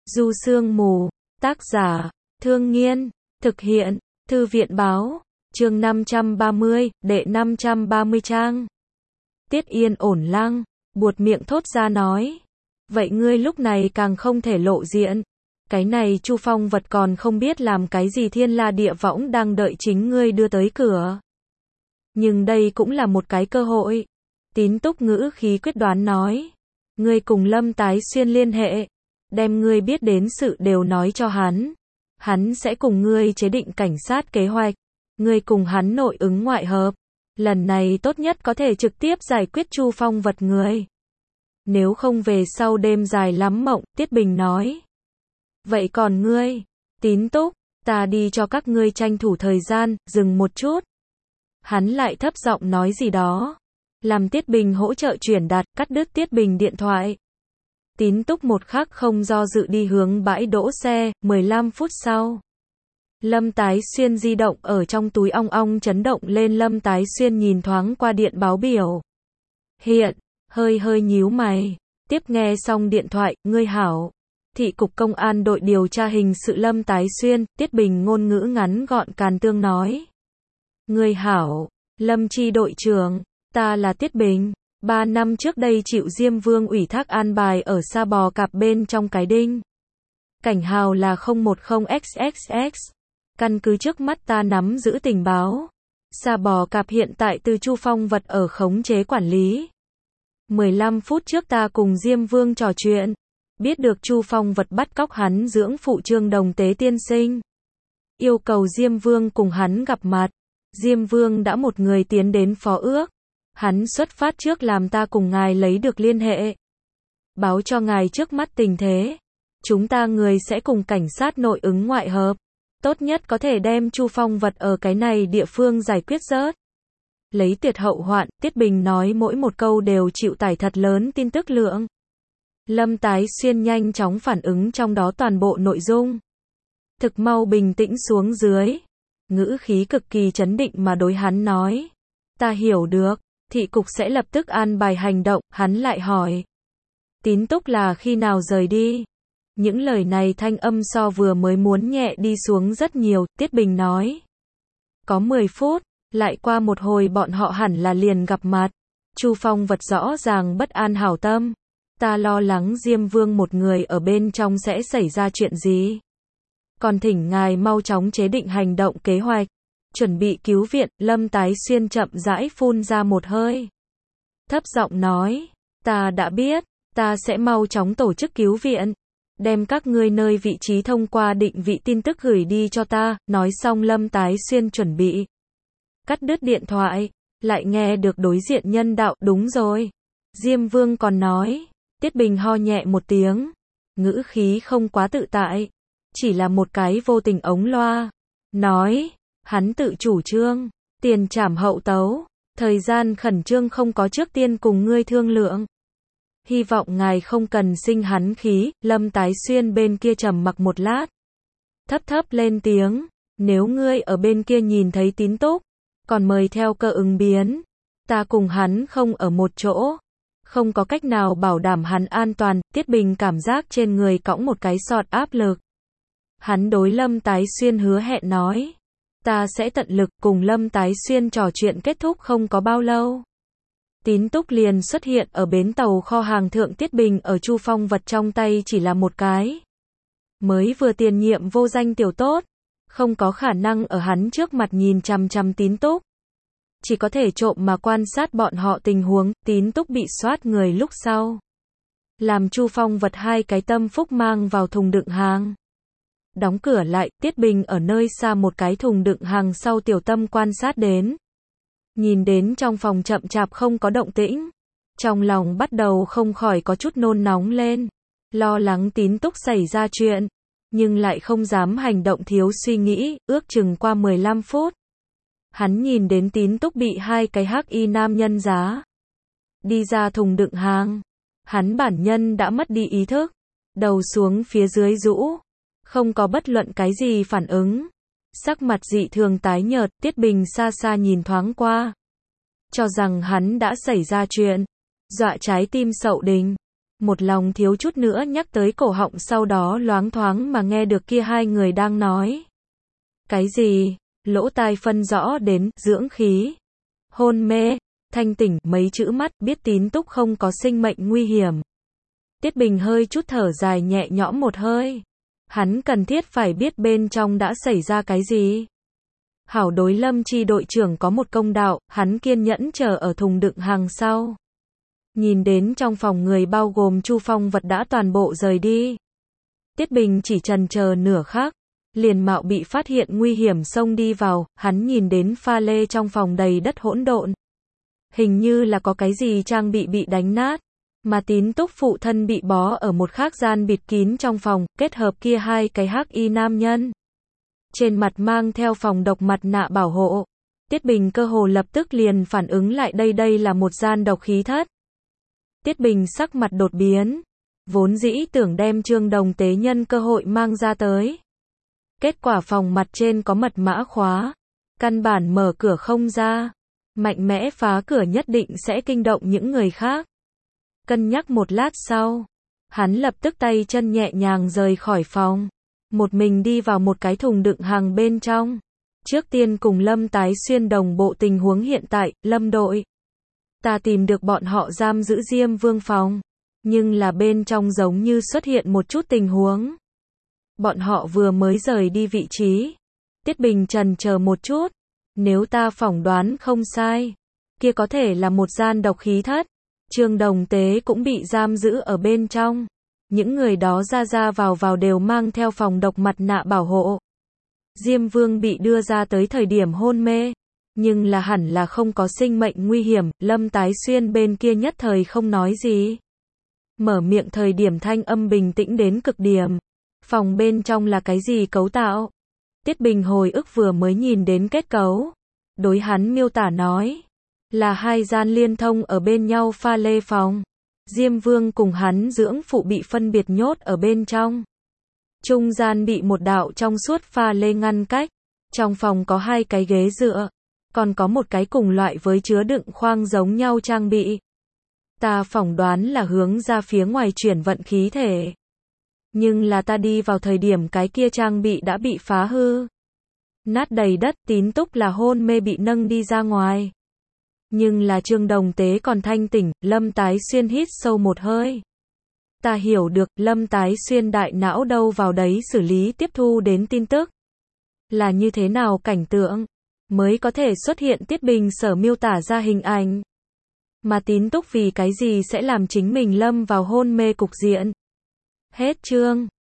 Du Sương Mù, tác giả, Thương Nghiên, thực hiện, Thư viện báo, chương 530, đệ 530 trang. Tiết Yên ổn lăng, buột miệng thốt ra nói. Vậy ngươi lúc này càng không thể lộ diện. Cái này Chu Phong vật còn không biết làm cái gì thiên la địa võng đang đợi chính ngươi đưa tới cửa. Nhưng đây cũng là một cái cơ hội. Tín Túc ngữ khí quyết đoán nói. Ngươi cùng Lâm Tái Xuyên liên hệ. Đem ngươi biết đến sự đều nói cho hắn. Hắn sẽ cùng ngươi chế định cảnh sát kế hoạch. Ngươi cùng hắn nội ứng ngoại hợp. Lần này tốt nhất có thể trực tiếp giải quyết Chu Phong vật người. Nếu không về sau đêm dài lắm mộng, Tiết Bình nói. Vậy còn ngươi, Tín Túc, ta đi cho các ngươi tranh thủ thời gian, dừng một chút. Hắn lại thấp giọng nói gì đó. Làm Tiết Bình hỗ trợ chuyển đạt, cắt đứt Tiết Bình điện thoại. Tín Túc một khắc không do dự đi hướng bãi đỗ xe, 15 phút sau. Lâm Tái Xuyên di động ở trong túi ong ong chấn động lên. Lâm Tái Xuyên nhìn thoáng qua điện báo biểu hiện, hơi nhíu mày. Tiếp nghe xong điện thoại, ngươi hảo. Thị cục công an đội điều tra hình sự Lâm Tái Xuyên, Tiết Bình ngôn ngữ ngắn gọn càn tương nói. Ngươi hảo, Lâm Chi đội trưởng, ta là Tiết Bình. 3 năm trước đây chịu Diêm Vương ủy thác an bài ở Sa Bò Cạp bên trong cái đinh. Cảnh hào là 010XXX. Căn cứ trước mắt ta nắm giữ tình báo. Sa Bò Cạp hiện tại từ Chu Phong vật ở khống chế quản lý. 15 phút trước ta cùng Diêm Vương trò chuyện. Biết được Chu Phong vật bắt cóc hắn dưỡng phụ Trương Đồng Tế tiên sinh. Yêu cầu Diêm Vương cùng hắn gặp mặt. Diêm Vương đã một người tiến đến phó ước. Hắn xuất phát trước làm ta cùng ngài lấy được liên hệ. Báo cho ngài trước mắt tình thế. Chúng ta người sẽ cùng cảnh sát nội ứng ngoại hợp. Tốt nhất có thể đem Chu Phong vật ở cái này địa phương giải quyết rớt. Lấy tuyệt hậu hoạn, Tiết Bình nói mỗi một câu đều chịu tải thật lớn tin tức lượng. Lâm Tái Xuyên nhanh chóng phản ứng trong đó toàn bộ nội dung. Thực mau bình tĩnh xuống dưới. Ngữ khí cực kỳ chấn định mà đối hắn nói. Ta hiểu được, thị cục sẽ lập tức an bài hành động. Hắn lại hỏi. Tín Túc là khi nào rời đi? Những lời này thanh âm so vừa mới muốn nhẹ đi xuống rất nhiều. Tiết Bình nói. Có 10 phút, lại qua một hồi bọn họ hẳn là liền gặp mặt. Chu Phong vật rõ ràng bất an hảo tâm. Ta lo lắng Diêm Vương một người ở bên trong sẽ xảy ra chuyện gì. Còn thỉnh ngài mau chóng chế định hành động kế hoạch. Chuẩn bị cứu viện. Lâm Tái Xuyên chậm rãi phun ra một hơi. Thấp giọng nói. Ta đã biết. Ta sẽ mau chóng tổ chức cứu viện. Đem các ngươi nơi vị trí thông qua định vị tin tức gửi đi cho ta. Nói xong Lâm Tái Xuyên chuẩn bị cắt đứt điện thoại. Lại nghe được đối diện nhân đạo. Đúng rồi. Diêm Vương còn nói. Tiết Bình ho nhẹ một tiếng. Ngữ khí không quá tự tại. Chỉ là một cái vô tình ống loa. Nói. Hắn tự chủ trương. Tiền trảm hậu tấu. Thời gian khẩn trương không có trước tiên cùng ngươi thương lượng. Hy vọng ngài không cần sinh hắn khí. Lâm Tái Xuyên bên kia trầm mặc một lát. Thấp lên tiếng. Nếu ngươi ở bên kia nhìn thấy Tín Túc. Còn mời theo cơ ứng biến. Ta cùng hắn không ở một chỗ. Không có cách nào bảo đảm hắn an toàn. Tiết Bình cảm giác trên người cõng một cái sọt áp lực. Hắn đối Lâm Tái Xuyên hứa hẹn nói. Ta sẽ tận lực. Cùng Lâm Tái Xuyên trò chuyện kết thúc không có bao lâu. Tín Túc liền xuất hiện ở bến tàu kho hàng thượng. Tiết Bình ở Chu Phong vật trong tay chỉ là một cái. Mới vừa tiền nhiệm vô danh tiểu tốt. Không có khả năng ở hắn trước mặt nhìn chằm chằm Tín Túc. Chỉ có thể trộm mà quan sát bọn họ tình huống. Tín Túc bị soát người lúc sau. Làm Chu Phong vật 2 cái tâm phúc mang vào thùng đựng hàng. Đóng cửa lại. Tiết Bình ở nơi xa một cái thùng đựng hàng sau tiểu tâm quan sát đến. Nhìn đến trong phòng chậm chạp không có động tĩnh. Trong lòng bắt đầu không khỏi có chút nôn nóng lên. Lo lắng Tín Túc xảy ra chuyện. Nhưng lại không dám hành động thiếu suy nghĩ. Ước chừng qua 15 phút. Hắn nhìn đến Tín Túc bị 2 cái hắc y nam nhân giá. Đi ra thùng đựng hàng. Hắn bản nhân đã mất đi ý thức. Đầu xuống phía dưới rũ. Không có bất luận cái gì phản ứng. Sắc mặt dị thường tái nhợt. Tiết Bình xa xa nhìn thoáng qua. Cho rằng hắn đã xảy ra chuyện. Dọa trái tim Sậu Đình. Một lòng thiếu chút nữa nhắc tới cổ họng, sau đó loáng thoáng mà nghe được kia hai người đang nói. Cái gì? Lỗ tai phân rõ đến, dưỡng khí, hôn mê, thanh tỉnh, mấy chữ mắt, biết Tín Túc không có sinh mệnh nguy hiểm. Tiết Bình hơi chút thở dài nhẹ nhõm một hơi. Hắn cần thiết phải biết bên trong đã xảy ra cái gì. Hảo đối Lâm Chi đội trưởng có một công đạo, hắn kiên nhẫn chờ ở thùng đựng hàng sau. Nhìn đến trong phòng người bao gồm Chu Phong Vật đã toàn bộ rời đi. Tiết Bình chỉ chần chờ nửa khắc, liền mạo bị phát hiện nguy hiểm xông đi vào, hắn nhìn đến pha lê trong phòng đầy đất hỗn độn. Hình như là có cái gì trang bị đánh nát, mà Tín Túc phụ thân bị bó ở một khác gian bịt kín trong phòng, kết hợp kia hai cái hắc y nam nhân. Trên mặt mang theo phòng độc mặt nạ bảo hộ. Tiết Bình cơ hồ lập tức liền phản ứng lại đây là một gian độc khí thất. Tiết Bình sắc mặt đột biến, vốn dĩ tưởng đem Trương Đồng Tế nhân cơ hội mang ra tới. Kết quả phòng mặt trên có mật mã khóa, căn bản mở cửa không ra. Mạnh mẽ phá cửa nhất định sẽ kinh động những người khác. Cân nhắc một lát sau, hắn lập tức tay chân nhẹ nhàng rời khỏi phòng, một mình đi vào một cái thùng đựng hàng bên trong. Trước tiên cùng Lâm Tái Xuyên đồng bộ tình huống hiện tại. Lâm đội, ta tìm được bọn họ giam giữ Diêm Vương phòng, nhưng là bên trong giống như xuất hiện một chút tình huống. Bọn họ vừa mới rời đi vị trí. Tiết Bình chần chờ một chút, nếu ta phỏng đoán không sai, kia có thể là một gian độc khí thất. Trương Đồng Tế cũng bị giam giữ ở bên trong. Những người đó ra vào đều mang theo phòng độc mặt nạ bảo hộ. Diêm Vương bị đưa ra tới thời điểm hôn mê, nhưng là hẳn là không có sinh mệnh nguy hiểm. Lâm Tái Xuyên bên kia nhất thời không nói gì. Mở miệng thời điểm thanh âm bình tĩnh đến cực điểm. Phòng bên trong là cái gì cấu tạo? Tiết Bình hồi ức vừa mới nhìn đến kết cấu. Đối hắn miêu tả nói, là hai gian liên thông ở bên nhau pha lê phòng. Diêm Vương cùng hắn dưỡng phụ bị phân biệt nhốt ở bên trong. Trung gian bị một đạo trong suốt pha lê ngăn cách. Trong phòng có hai cái ghế dựa, còn có một cái cùng loại với chứa đựng khoang giống nhau trang bị. Ta phỏng đoán là hướng ra phía ngoài chuyển vận khí thể. Nhưng là ta đi vào thời điểm cái kia trang bị đã bị phá hư, nát đầy đất. Tín Túc là hôn mê bị nâng đi ra ngoài, nhưng là Trương Đồng Tế còn thanh tỉnh. Lâm Tái Xuyên hít sâu một hơi. Ta hiểu được, Lâm Tái Xuyên đại não đâu vào đấy xử lý tiếp thu đến tin tức. Là như thế nào cảnh tượng mới có thể xuất hiện Tiết Bình sở miêu tả ra hình ảnh. Mà Tín Túc vì cái gì sẽ làm chính mình lâm vào hôn mê cục diện. Hết chương.